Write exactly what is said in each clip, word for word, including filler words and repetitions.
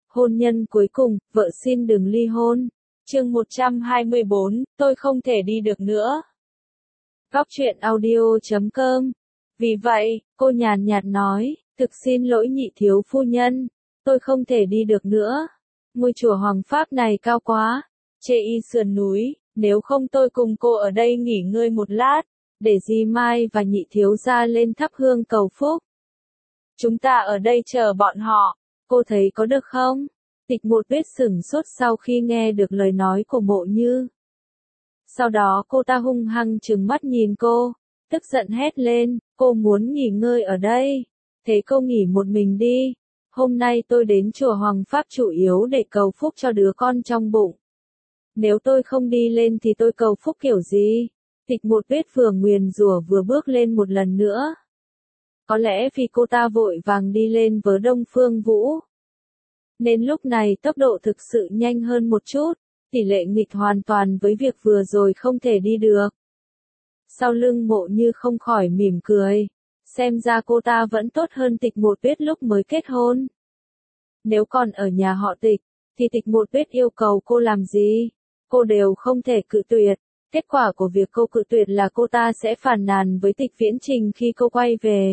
Hôn nhân cuối cùng, vợ xin đừng ly hôn. Chương một trăm hai mươi bốn, tôi không thể đi được nữa. Góc truyện audio chấm com. Vì vậy, cô nhàn nhạt nói, thực xin lỗi nhị thiếu phu nhân, tôi không thể đi được nữa. Ngôi chùa Hoàng Pháp này cao quá, chê y sườn núi, nếu không tôi cùng cô ở đây nghỉ ngơi một lát, để dì Mai và nhị thiếu gia lên thắp hương cầu phúc. Chúng ta ở đây chờ bọn họ, cô thấy có được không? Tịch Một Tuyết sửng sốt sau khi nghe được lời nói của Mộ Như. Sau đó cô ta hung hăng trừng mắt nhìn cô, tức giận hét lên, cô muốn nghỉ ngơi ở đây, thế cô nghỉ một mình đi. Hôm nay tôi đến chùa Hoàng Pháp chủ yếu để cầu phúc cho đứa con trong bụng. Nếu tôi không đi lên thì tôi cầu phúc kiểu gì? Tịch Một Tuyết vừa nguyền rủa vừa bước lên một lần nữa. Có lẽ vì cô ta vội vàng đi lên với Đông Phương Vũ, nên lúc này tốc độ thực sự nhanh hơn một chút, tỷ lệ nghịch hoàn toàn với việc vừa rồi không thể đi được. Sau lưng Mộ Như không khỏi mỉm cười, xem ra cô ta vẫn tốt hơn Tịch Một Tuyết lúc mới kết hôn. Nếu còn ở nhà họ Tịch, thì Tịch Một Tuyết yêu cầu cô làm gì, cô đều không thể cự tuyệt. Kết quả của việc cô cự tuyệt là cô ta sẽ phàn nàn với Tịch Viễn Trình khi cô quay về.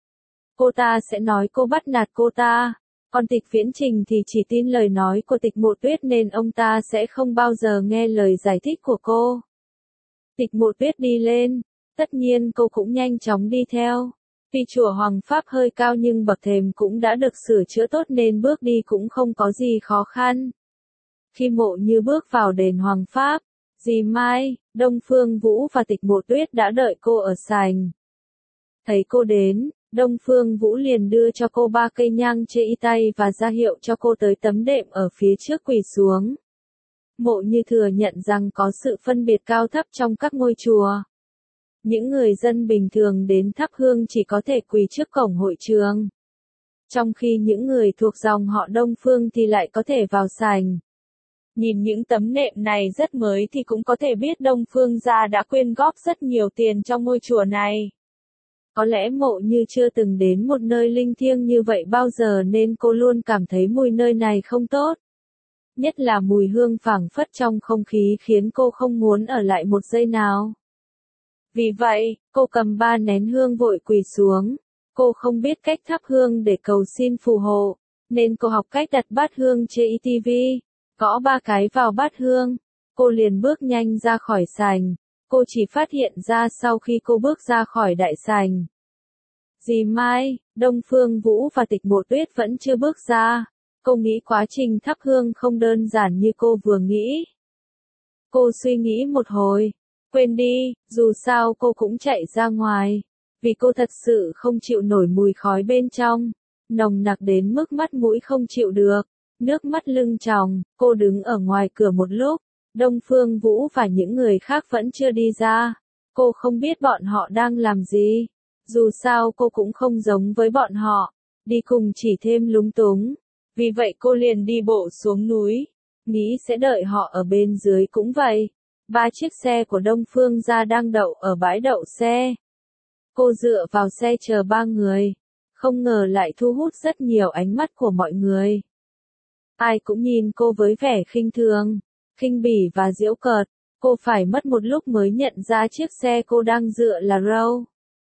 Cô ta sẽ nói cô bắt nạt cô ta, còn Tịch Viễn Trình thì chỉ tin lời nói của Tịch Một Tuyết nên ông ta sẽ không bao giờ nghe lời giải thích của cô. Tịch Một Tuyết đi lên, tất nhiên cô cũng nhanh chóng đi theo. Vì chùa Hoàng Pháp hơi cao nhưng bậc thềm cũng đã được sửa chữa tốt nên bước đi cũng không có gì khó khăn. Khi Mộ Như bước vào đền Hoàng Pháp, dì Mai, Đông Phương Vũ và Tịch Một Tuyết đã đợi cô ở sảnh. Thấy cô đến, Đông Phương Vũ liền đưa cho cô ba cây nhang chê y tay và ra hiệu cho cô tới tấm đệm ở phía trước quỳ xuống. Mộ Như thừa nhận rằng có sự phân biệt cao thấp trong các ngôi chùa. Những người dân bình thường đến thắp hương chỉ có thể quỳ trước cổng hội trường, trong khi những người thuộc dòng họ Đông Phương thì lại có thể vào sảnh. Nhìn những tấm nệm này rất mới thì cũng có thể biết Đông Phương gia đã quyên góp rất nhiều tiền trong ngôi chùa này. Có lẽ Mộ Như chưa từng đến một nơi linh thiêng như vậy bao giờ nên cô luôn cảm thấy mùi nơi này không tốt. Nhất là mùi hương phảng phất trong không khí khiến cô không muốn ở lại một giây nào. Vì vậy, cô cầm ba nén hương vội quỳ xuống. Cô không biết cách thắp hương để cầu xin phù hộ, nên cô học cách đặt bát hương trên ti vi, gõ ba cái vào bát hương. Cô liền bước nhanh ra khỏi sảnh. Cô chỉ phát hiện ra sau khi cô bước ra khỏi đại sảnh. Dì Mai, Đông Phương Vũ và Tịch Một Tuyết vẫn chưa bước ra. Cô nghĩ quá trình thắp hương không đơn giản như cô vừa nghĩ. Cô suy nghĩ một hồi. Quên đi, dù sao cô cũng chạy ra ngoài. Vì cô thật sự không chịu nổi mùi khói bên trong. Nồng nặc đến mức mắt mũi không chịu được. Nước mắt lưng tròng, cô đứng ở ngoài cửa một lúc. Đông Phương Vũ và những người khác vẫn chưa đi ra. Cô không biết bọn họ đang làm gì. Dù sao cô cũng không giống với bọn họ. Đi cùng chỉ thêm lúng túng. Vì vậy cô liền đi bộ xuống núi. Nghĩ sẽ đợi họ ở bên dưới cũng vậy. Ba chiếc xe của Đông Phương gia đang đậu ở bãi đậu xe. Cô dựa vào xe chờ ba người. Không ngờ lại thu hút rất nhiều ánh mắt của mọi người. Ai cũng nhìn cô với vẻ khinh thường, khinh bỉ và giễu cợt. Cô phải mất một lúc mới nhận ra chiếc xe cô đang dựa là Rolls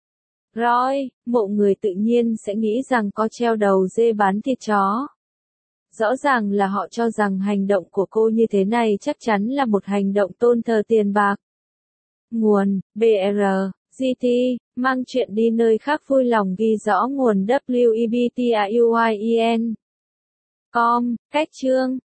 Royce. Mộ người tự nhiên sẽ nghĩ rằng có treo đầu dê bán thịt chó. Rõ ràng là họ cho rằng hành động của cô như thế này chắc chắn là một hành động tôn thờ tiền bạc. Nguồn, bê rờ, giê tê, mang chuyện đi nơi khác vui lòng ghi rõ nguồn W E B T A U I E N. Com, cách chương.